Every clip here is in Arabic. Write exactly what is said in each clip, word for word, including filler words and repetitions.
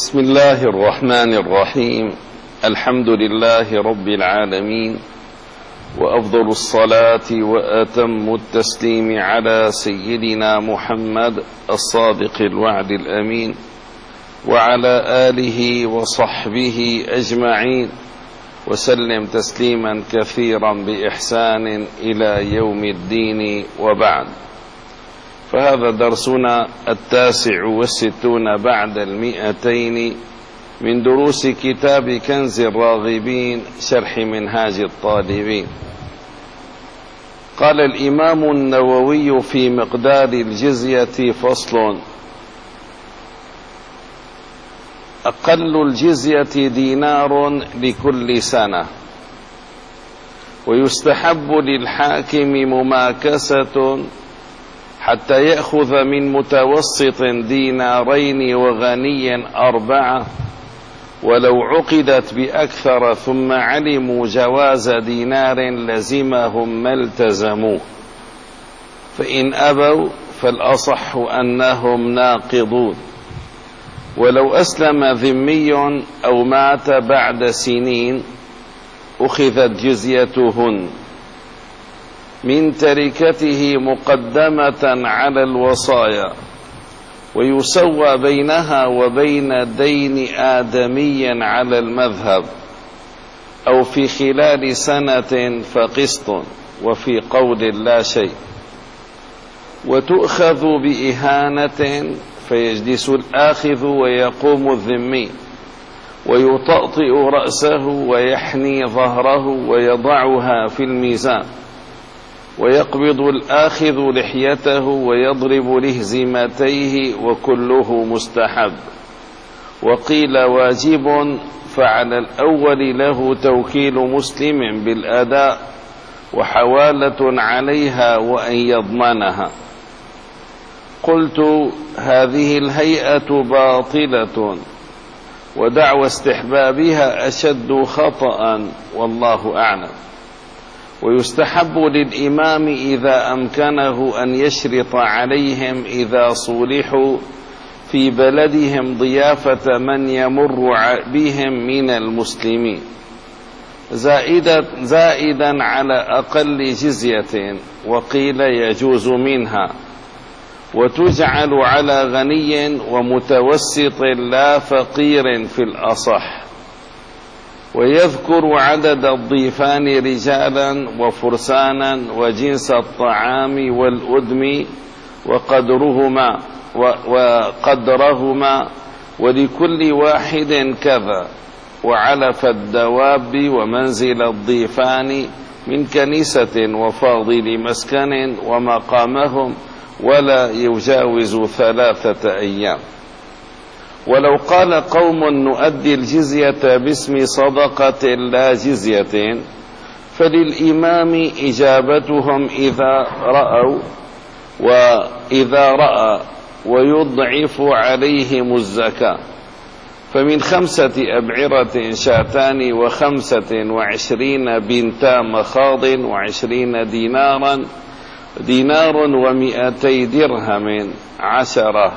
بسم الله الرحمن الرحيم. الحمد لله رب العالمين، وأفضل الصلاة وأتم التسليم على سيدنا محمد الصادق الوعد الأمين، وعلى آله وصحبه أجمعين، وسلم تسليما كثيرا بإحسان إلى يوم الدين، وبعد. فهذا درسنا التاسع والستون بعد المئتين من دروس كتاب كنز الراغبين شرح منهاج الطالبين. قال الإمام النووي في مقدار الجزية: فصل: أقل الجزية دينار لكل سنة، ويستحب للحاكم مماكسة حتى يأخذ من متوسط دينارين وغني أربعة، ولو عقدت بأكثر ثم علموا جواز دينار لزمهم ما التزموه، فإن أبوا فالأصح أنهم ناقضون. ولو أسلم ذمي أو مات بعد سنين أخذت جزيتهن من تركته مقدمة على الوصايا، ويسوى بينها وبين دين آدمي على المذهب، أو في خلال سنة فقسط، وفي قول لا شيء. وتؤخذ بإهانة فيجلس الآخذ ويقوم الذمي، ويطأطئ رأسه ويحني ظهره ويضعها في الميزان، ويقبض الآخذ لحيته ويضرب لهزمتيه، وكله مستحب. وقيل واجب، فعلى الأول له توكيل مسلم بالأداء وحوالة عليها وأن يضمنها. قلت: هذه الهيئة باطلة، ودعوى استحبابها أشد خطأ، والله أعلم. ويستحب للإمام إذا أمكنه أن يشرط عليهم إذا صلحوا في بلدهم ضيافة من يمر بهم من المسلمين، زائدا, زائدا على أقل جزية، وقيل يجوز منها، وتجعل على غني ومتوسط لا فقير في الأصح. ويذكر عدد الضيفان رجالا وفرسانا وجنس الطعام والأدم وقدرهما وقدرهما ولكل واحد كذا، وعلف الدواب ومنزل الضيفان من كنيسة وفاضل مسكن ومقامهم، ولا يجاوز ثلاثة أيام. ولو قال قوم نؤدي الجزية باسم صدقة لا جزية، فللإمام إجابتهم إذا رأوا وإذا رأى، ويضعف عليهم الزكاة. فمن خمسة أبعرة شاتان، وخمسة وعشرين بنتا مخاض، وعشرين دينارا دينار ومئتي درهم عشرة،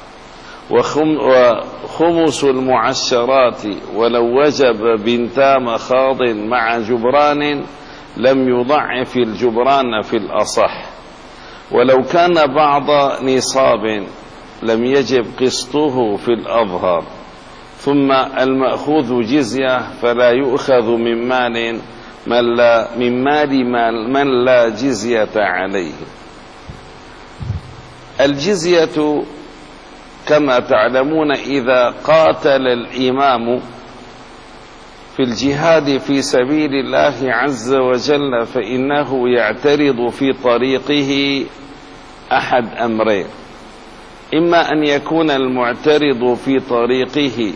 وخمس المعشرات. ولو وجب بنتا مخاض مع جبران لم يضعف الجبران في الأصح. ولو كان بعض نصاب لم يجب قسطه في الأظهر. ثم المأخوذ جزية، فلا يؤخذ من مال من لا, من مال من لا جزية عليه. الجزية كما تعلمون إذا قاتل الإمام في الجهاد في سبيل الله عز وجل فإنه يعترض في طريقه أحد أمرين: إما أن يكون المعترض في طريقه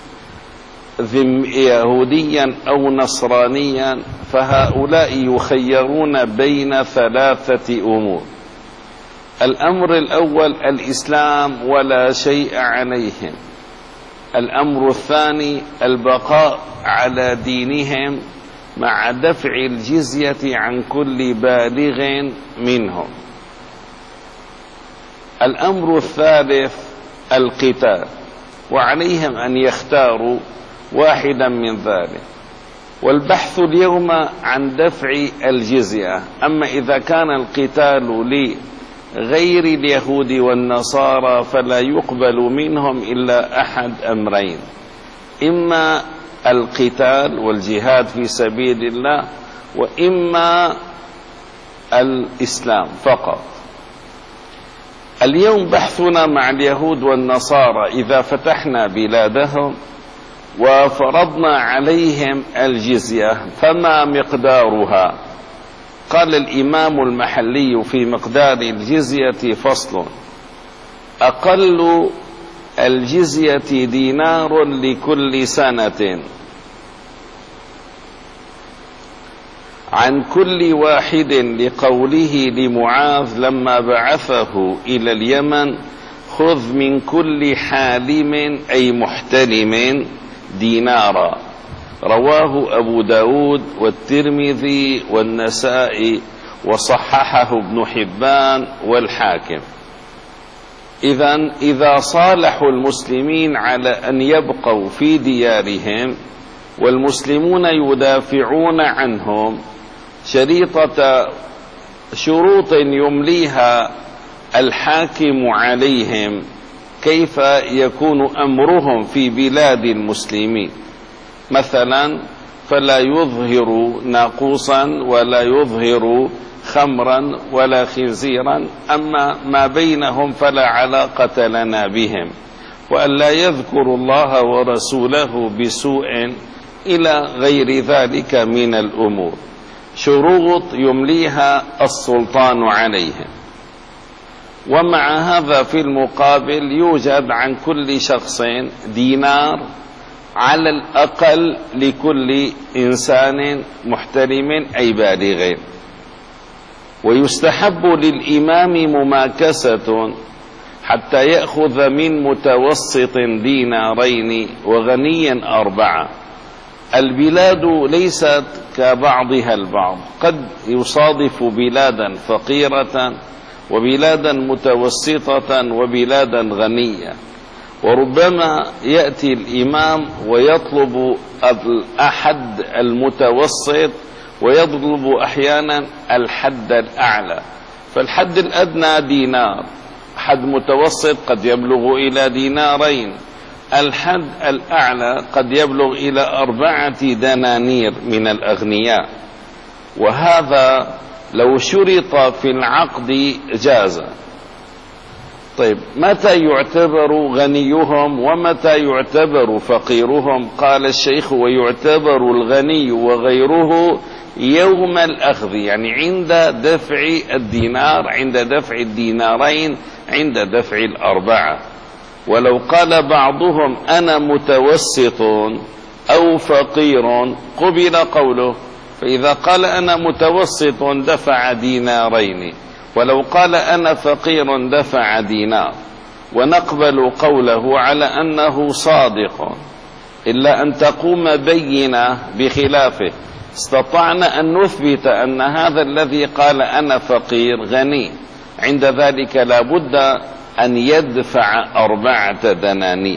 يهوديا أو نصرانيا، فهؤلاء يخيرون بين ثلاثة أمور: الأمر الأول الإسلام ولا شيء عليهم، الأمر الثاني البقاء على دينهم مع دفع الجزية عن كل بالغ منهم، الأمر الثالث القتال. وعليهم أن يختاروا واحدا من ذلك. والبحث اليوم عن دفع الجزية. أما إذا كان القتال لغير اليهود والنصارى فلا يقبل منهم إلا أحد أمرين: إما القتال والجهاد في سبيل الله، وإما الإسلام فقط. اليوم بحثنا مع اليهود والنصارى: إذا فتحنا بلادهم وفرضنا عليهم الجزية فما مقدارها؟ قال الإمام المحلي في مقدار الجزية فصل: أقل الجزية دينار لكل سنة عن كل واحد، لقوله لمعاذ لما بعثه إلى اليمن: خذ من كل حالم أي محتلم دينارا. رواه أبو داود والترمذي والنسائي وصححه ابن حبان والحاكم. إذن إذا صالحوا المسلمين على أن يبقوا في ديارهم والمسلمون يدافعون عنهم شريطة شروط يمليها الحاكم عليهم، كيف يكون أمرهم في بلاد المسلمين؟ مثلا فلا يظهر ناقوسا ولا يظهر خمرا ولا خنزيرا، أما ما بينهم فلا علاقة لنا بهم، وأن لا يذكر الله ورسوله بسوء إلى غير ذلك من الأمور. شروط يمليها السلطان عليهم. ومع هذا في المقابل يوجد عن كل شخص دينار على الأقل لكل إنسان محترم أي بالغ. ويستحب للإمام مماكسة حتى يأخذ من متوسط دينارين وغنيا أربعة. البلاد ليست كبعضها البعض، قد يصادف بلادا فقيرة وبلادا متوسطة وبلادا غنية، وربما يأتي الإمام ويطلب الأحد المتوسط ويطلب أحيانا الحد الأعلى. فالحد الأدنى دينار، حد متوسط قد يبلغ إلى دينارين، الحد الأعلى قد يبلغ إلى أربعة دنانير من الأغنياء. وهذا لو شرط في العقد جاز. طيب متى يعتبر غنيهم ومتى يعتبر فقيرهم؟ قال الشيخ: ويعتبر الغني وغيره يوم الأخذ، يعني عند دفع الدينار، عند دفع الدينارين، عند دفع الأربعة. ولو قال بعضهم أنا متوسط أو فقير قبل قوله، فإذا قال أنا متوسط دفع دينارين، ولو قال أنا فقير دفع دينار، ونقبل قوله على أنه صادق، إلا أن تقوم بينة بخلافه. استطعنا أن نثبت أن هذا الذي قال أنا فقير غني، عند ذلك لا بد أن يدفع أربعة دنانير.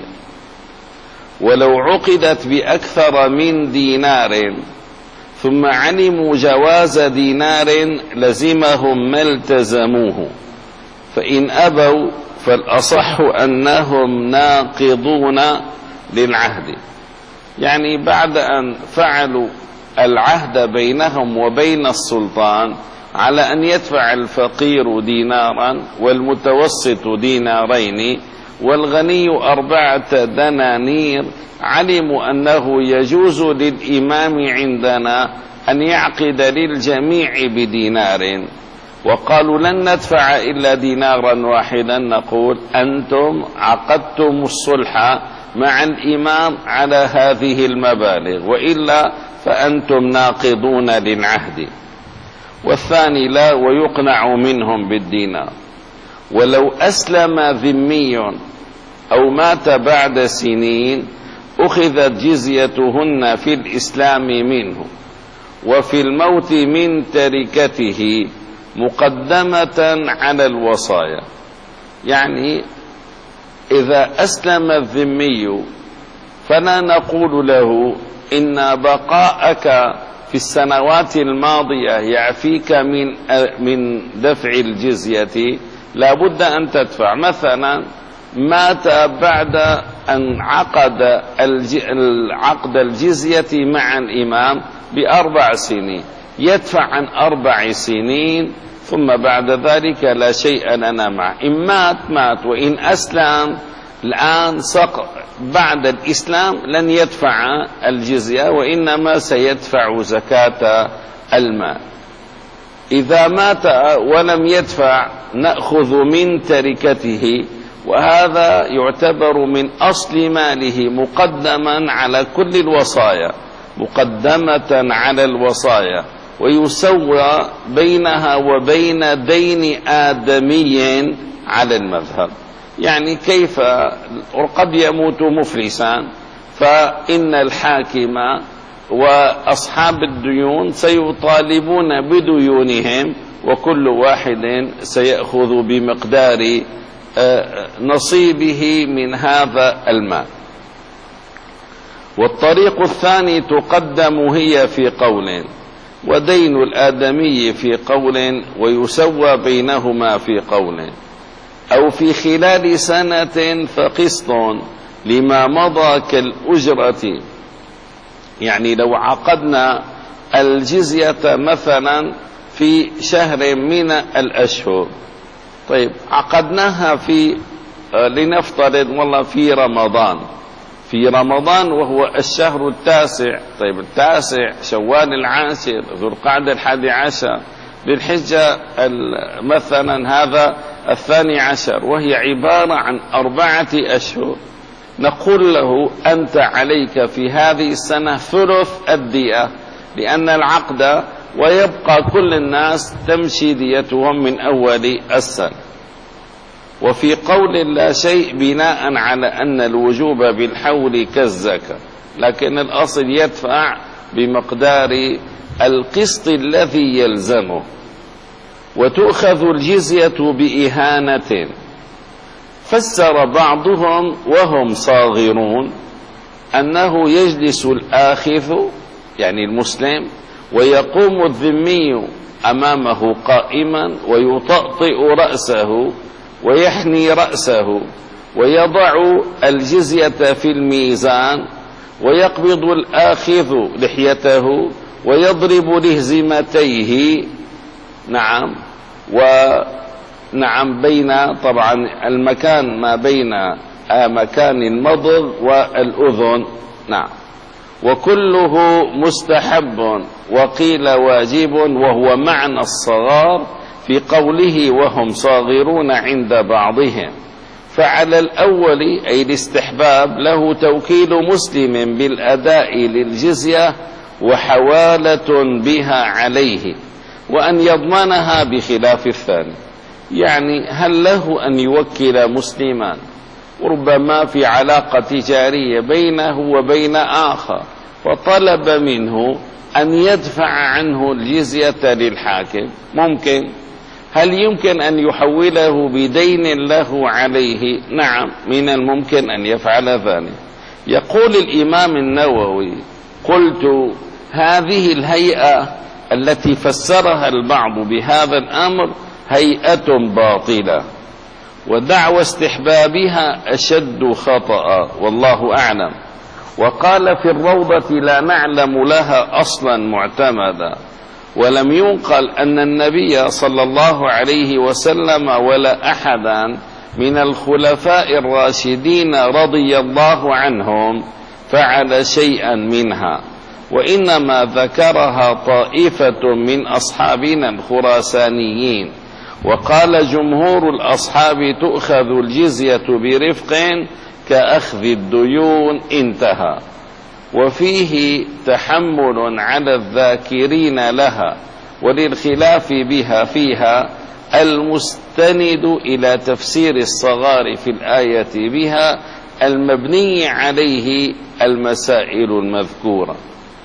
ولو عقدت بأكثر من دينار ثم علموا جواز دينار لزمهم ما التزموه، فإن أبوا فالأصح أنهم ناقضون للعهد. يعني بعد أن فعلوا العهد بينهم وبين السلطان على أن يدفع الفقير دينارا والمتوسط دينارين والغني أربعة دنانير، علموا أنه يجوز للإمام عندنا أن يعقد للجميع بدينار، وقالوا لن ندفع إلا دينارا واحدا. نقول أنتم عقدتم الصلح مع الإمام على هذه المبالغ، وإلا فأنتم ناقضون للعهد. والثاني لا، ويقنع منهم بالدينار. ولو أسلم ذمي أو مات بعد سنين أخذت جزيتهن في الإسلام منه، وفي الموت من تركته مقدمة على الوصايا. يعني إذا أسلم الذمي فلا نقول له إن بقاءك في السنوات الماضية يعفيك من من دفع الجزية، لا بد أن تدفع. مثلا مات بعد أن عقد عقد الجزية مع الإمام بأربع سنين، يدفع عن أربع سنين ثم بعد ذلك لا شيء لنا معه. إن مات مات، وإن أسلم الآن سق بعد الإسلام لن يدفع الجزية، وإنما سيدفع زكاة المال. إذا مات ولم يدفع نأخذ من تركته، وهذا يعتبر من أصل ماله مقدما على كل الوصايا، مقدمة على الوصايا، ويسوى بينها وبين دين آدمي على المذهب. يعني كيف قد يموت مفلسا، فإن الحاكم وأصحاب الديون سيطالبون بديونهم، وكل واحد سيأخذ بمقدار نصيبه من هذا المال. والطريق الثاني تقدم هي في قول، ودين الآدمي في قول، ويسوى بينهما في قول، أو في خلال سنة فقسط لما مضى كالأجرة. يعني لو عقدنا الجزية مثلا في شهر من الأشهر، طيب عقدناها في لنفترض والله في رمضان، في رمضان وهو الشهر التاسع، طيب التاسع شوال العاشر ذو القعدة الحادي عشر ذي الحجة مثلا هذا الثاني عشر، وهي عبارة عن أربعة أشهر. نقول له أنت عليك في هذه السنة ثلث الدية، لأن العقد ويبقى كل الناس تمشي ديتهم من أول السنة. وفي قول لا شيء بناء على أن الوجوب بالحول كالزكاة، لكن الأصل يدفع بمقدار القسط الذي يلزمه. وتؤخذ الجزية بإهانة. فسر بعضهم وهم صاغرون أنه يجلس الآخذ يعني المسلم ويقوم الذمي أمامه قائما ويطأطئ رأسه ويحني رأسه ويضع الجزية في الميزان، ويقبض الآخذ لحيته ويضرب لهزمتيه، نعم، ونعم بين طبعا المكان ما بين مكان المضغ والأذن، نعم، وكله مستحب وقيل واجب، وهو معنى الصغار في قوله وهم صاغرون عند بعضهم. فعلى الأول أي الاستحباب له توكيل مسلم بالأداء للجزية وحوالة بها عليه، وأن يضمنها بخلاف الثاني. يعني هل له أن يوكل مسلما وربما في علاقة تجارية بينه وبين آخر، فطلب منه أن يدفع عنه الجزية للحاكم؟ ممكن. هل يمكن أن يحوله بدين له عليه؟ نعم، من الممكن أن يفعل ذلك. يقول الإمام النووي: قلت هذه الهيئة التي فسرها البعض بهذا الأمر هيئة باطلة، ودعوى استحبابها أشد خطأ، والله أعلم. وقال في الروضة: لا نعلم لها أصلا معتمدا، ولم ينقل أن النبي صلى الله عليه وسلم ولا أحدا من الخلفاء الراشدين رضي الله عنهم فعل شيئا منها، وإنما ذكرها طائفة من أصحابنا الخراسانيين. وقال جمهور الأصحاب: تؤخذ الجزية برفق كأخذ الديون، انتهى. وفيه تحمل على الذاكرين لها، وللخلاف بها فيها المستند إلى تفسير الصغار في الآية بها المبني عليه المسائل المذكورة.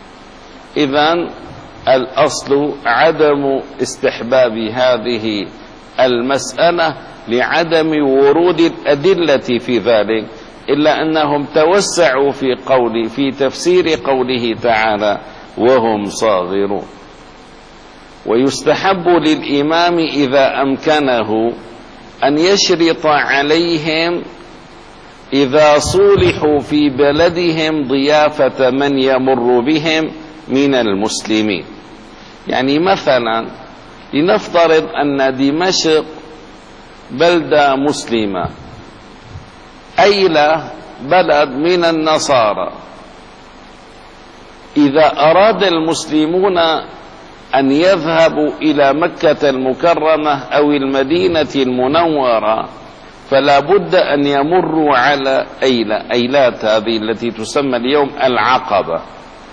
إذن الأصل عدم استحباب هذه المسألة لعدم ورود الأدلة في ذلك، إلا أنهم توسعوا في قول في تفسير قوله تعالى وهم صاغرون. ويستحب للإمام إذا أمكنه أن يشرط عليهم إذا صولحوا في بلدهم ضيافة من يمر بهم من المسلمين. يعني مثلا لنفترض أن دمشق بلدة مسلمة، أيلة بلد من النصارى، إذا أراد المسلمون أن يذهبوا إلى مكة المكرمة أو المدينة المنورة فلا بد أن يمروا على أيلة، أيلات هذه التي تسمى اليوم العقبة،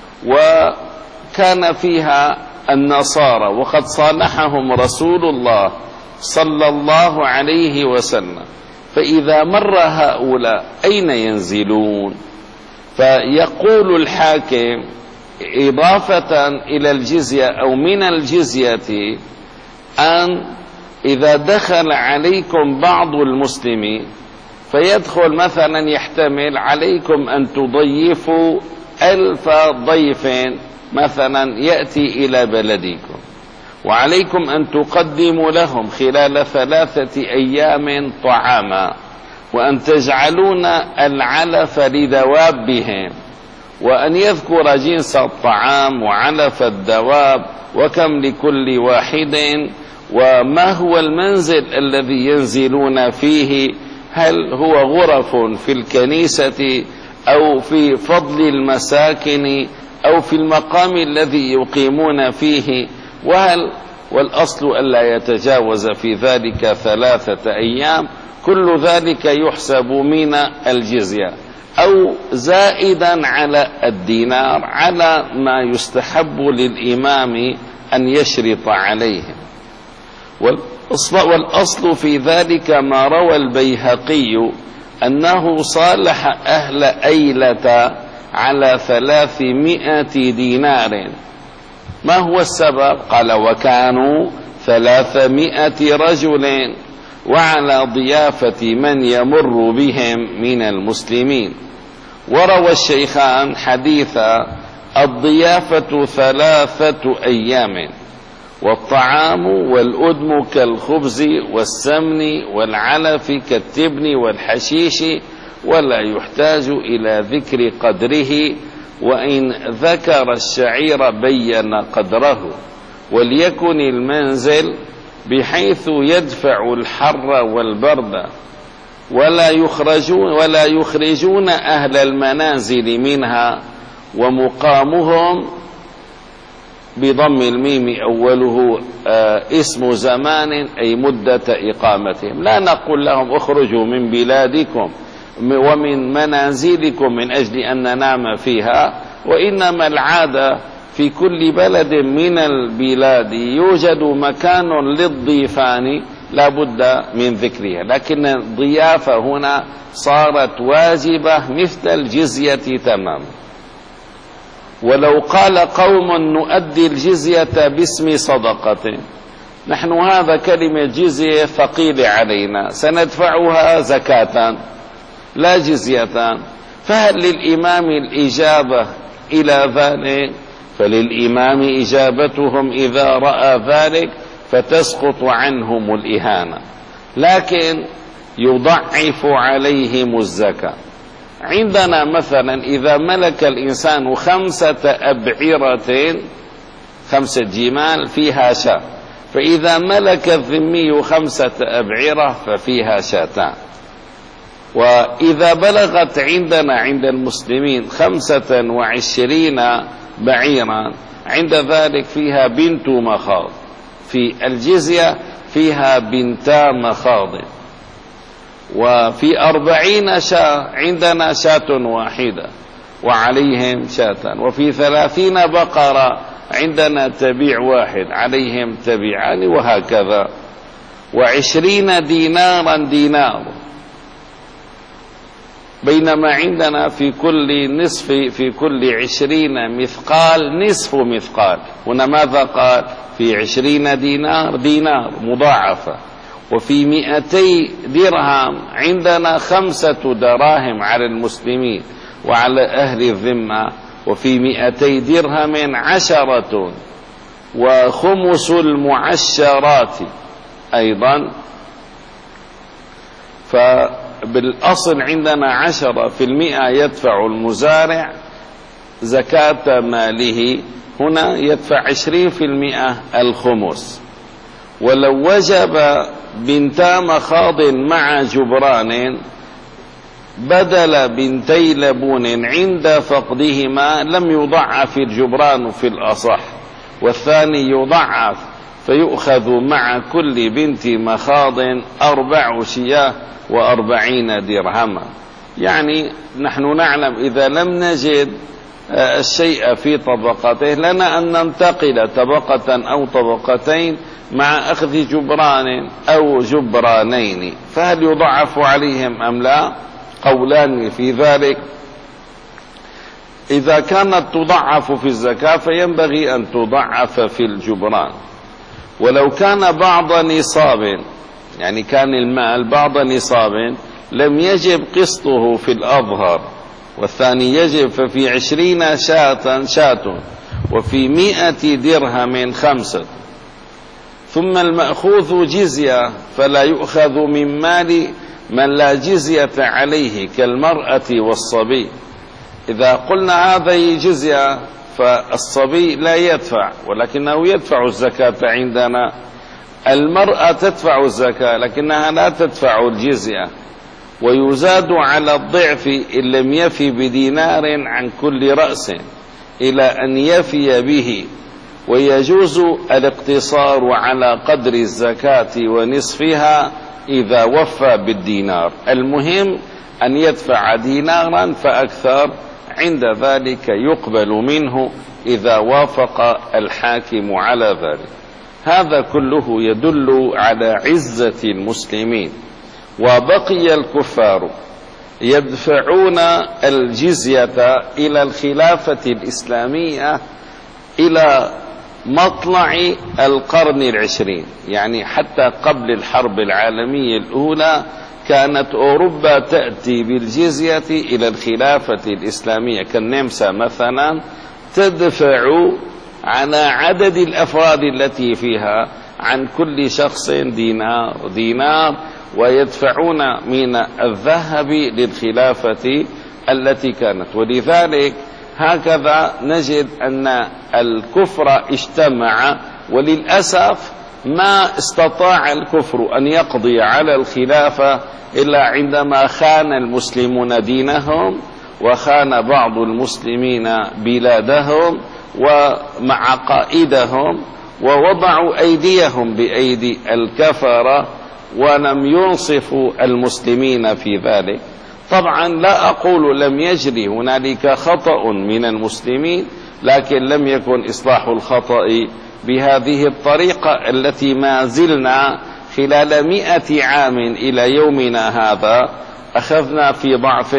وكان فيها النصارى وقد صالحهم رسول الله صلى الله عليه وسلم. فإذا مر هؤلاء أين ينزلون؟ فيقول الحاكم إضافة إلى الجزية أو من الجزية أن إذا دخل عليكم بعض المسلمين فيدخل مثلا يحتمل عليكم أن تضيفوا ألف ضيف مثلا يأتي إلى بلدكم، وعليكم أن تقدموا لهم خلال ثلاثة أيام طعاما، وأن تجعلون العلف لدوابهم، وأن يذكر جنس الطعام وعلف الدواب وكم لكل واحد، وما هو المنزل الذي ينزلون فيه، هل هو غرف في الكنيسة أو في فضل المساكن أو في المقام الذي يقيمون فيه، وهل والأصل ألا يتجاوز في ذلك ثلاثة أيام. كل ذلك يحسب من الجزية أو زائدا على الدينار على ما يستحب للإمام أن يشرط عليهم. والأصل في ذلك ما روى البيهقي أنه صالح أهل أيلة على ثلاثمائة دينار. ما هو السبب؟ قال وكانوا ثلاثمائة رجل وعلى ضيافة من يمر بهم من المسلمين. وروى الشيخان حديث الضيافة ثلاثة أيام، والطعام والأدم كالخبز والسمن والعلف كالتبن والحشيش، ولا يحتاج إلى ذكر قدره، وإن ذكر الشعير بين قدره، وليكن المنزل بحيث يدفع الحر والبرد، ولا يخرجون ولا يخرجون أهل المنازل منها، ومقامهم بضم الميم أوله آه اسم زمان أي مدة إقامتهم. لا نقول لهم اخرجوا من بلادكم ومن منازلكم من أجل أن ننام فيها، وإنما العادة في كل بلد من البلاد يوجد مكان للضيفان لا بد من ذكرها، لكن الضيافة هنا صارت واجبة مثل الجزية تمام. ولو قال قوم نؤدي الجزية باسم صدقة، نحن هذا كلمة جزية ثقيلة علينا سندفعها زكاة لا جزية، فهل للإمام الإجابة إلى ذلك؟ فللإمام إجابتهم إذا رأى ذلك فتسقط عنهم الإهانة، لكن يضعف عليهم الزكاة. عندنا مثلا إذا ملك الإنسان خمسة أبعرة، خمسة جمال فيها شاة، فإذا ملك الذمي خمسة أبعرة ففيها شاتان. وإذا بلغت عندنا عند المسلمين خمسة وعشرين بعيرا، عند ذلك فيها بنت مخاض، في الجزية فيها بنتا مخاض. وفي أربعين شاة عندنا شاة واحدة وعليهم شاتان. وفي ثلاثين بقرة عندنا تبيع واحد عليهم تبيعان، وهكذا. وعشرين دينارا دينار، بينما عندنا في كل نصف في كل عشرين مثقال نصف مثقال. هنا ماذا قال؟ في عشرين دينار دينار مضاعفة. وفي مئتي درهم عندنا خمسة دراهم على المسلمين وعلى أهل الذمة، وفي مئتي درهم عشرة، وخمس المعشرات أيضا. فبالأصل عندنا عشرة في المئة يدفع المزارع زكاة ماله، هنا يدفع عشرين في المئة الخمس. ولو وجب بنتا مخاض مع جبران بدل بنتي لبون عند فقدهما لم يضعف الجبران في الأصح، والثاني يضعف فيؤخذ مع كل بنت مخاض أربع شياه وأربعين درهما. يعني نحن نعلم إذا لم نجد الشيء في طبقته لنا أن ننتقل طبقة أو طبقتين مع أخذ جبران أو جبرانين، فهل يضعف عليهم أم لا؟ قولان في ذلك. إذا كانت تضعف في الزكاة فينبغي أن تضعف في الجبران. ولو كان بعض نصاب، يعني كان المال بعض نصاب لم يجب قسطه في الأظهر والثاني يجب، ففي عشرين شاة شاة وفي مئة درهم خمسة، ثم المأخوذ جزية فلا يؤخذ من مال من لا جزية عليه كالمرأة والصبي. إذا قلنا هذه جزية فالصبي لا يدفع ولكنه يدفع الزكاة عندنا، المرأة تدفع الزكاة لكنها لا تدفع الجزية، ويزاد على الضعف إن لم يفي بدينار عن كل رأس إلى أن يفي به، ويجوز الاقتصار على قدر الزكاة ونصفها إذا وفى بالدينار. المهم أن يدفع دينارا فأكثر، عند ذلك يقبل منه إذا وافق الحاكم على ذلك. هذا كله يدل على عزة المسلمين. وبقي الكفار يدفعون الجزية إلى الخلافة الإسلامية إلى مطلع القرن العشرين، يعني حتى قبل الحرب العالمية الأولى كانت أوروبا تأتي بالجزية إلى الخلافة الإسلامية، كالنمسا مثلا تدفع على عدد الأفراد التي فيها عن كل شخص دينار دينار، ويدفعون من الذهب للخلافة التي كانت. ولذلك هكذا نجد أن الكفر اجتمع، وللأسف ما استطاع الكفر أن يقضي على الخلافة إلا عندما خان المسلمون دينهم وخان بعض المسلمين بلادهم ومع قائدهم، ووضعوا أيديهم بأيدي الكفرة ولم ينصفوا المسلمين في ذلك. طبعا لا أقول لم يجري هنالك خطأ من المسلمين، لكن لم يكن إصلاح الخطأ بهذه الطريقة التي ما زلنا خلال مئة عام إلى يومنا هذا أخذنا في ضعف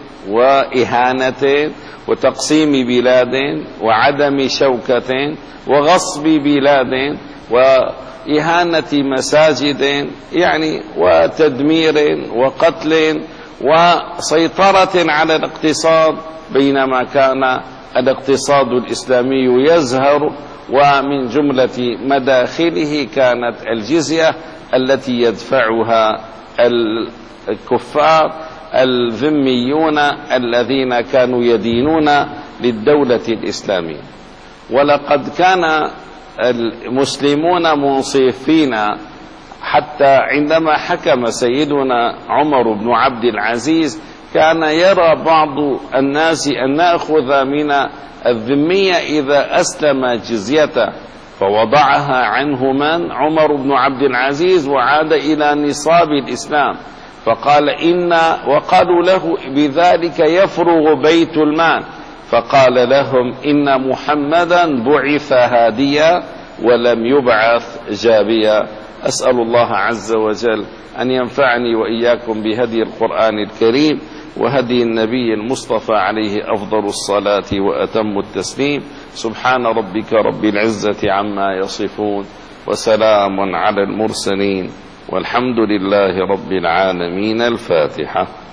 وإهانة وتقسيم بلاد وعدم شوكة وغصب بلاد وإهانة مساجد، يعني وتدمير وقتل وسيطرة على الاقتصاد، بينما كان الاقتصاد الإسلامي يزهر، ومن جملة مداخله كانت الجزية التي يدفعها الكفار الذميون الذين كانوا يدينون للدولة الإسلامية. ولقد كان المسلمون منصفين حتى عندما حكم سيدنا عمر بن عبد العزيز كان يرى بعض الناس أن نأخذ من الذمية إذا أسلم جزيته، فوضعها عنه من؟ عمر بن عبد العزيز، وعاد إلى نصاب الإسلام. فقال إن وقالوا له بذلك يفرغ بيت المال، فقال لهم إن محمدا بعث هاديا ولم يبعث جابيا. أسأل الله عز وجل أن ينفعني وإياكم بهدي القرآن الكريم وهدي النبي المصطفى عليه أفضل الصلاة وأتم التسليم. سبحان ربك رب العزة عما يصفون وسلام على المرسلين والحمد لله رب العالمين. الفاتحة.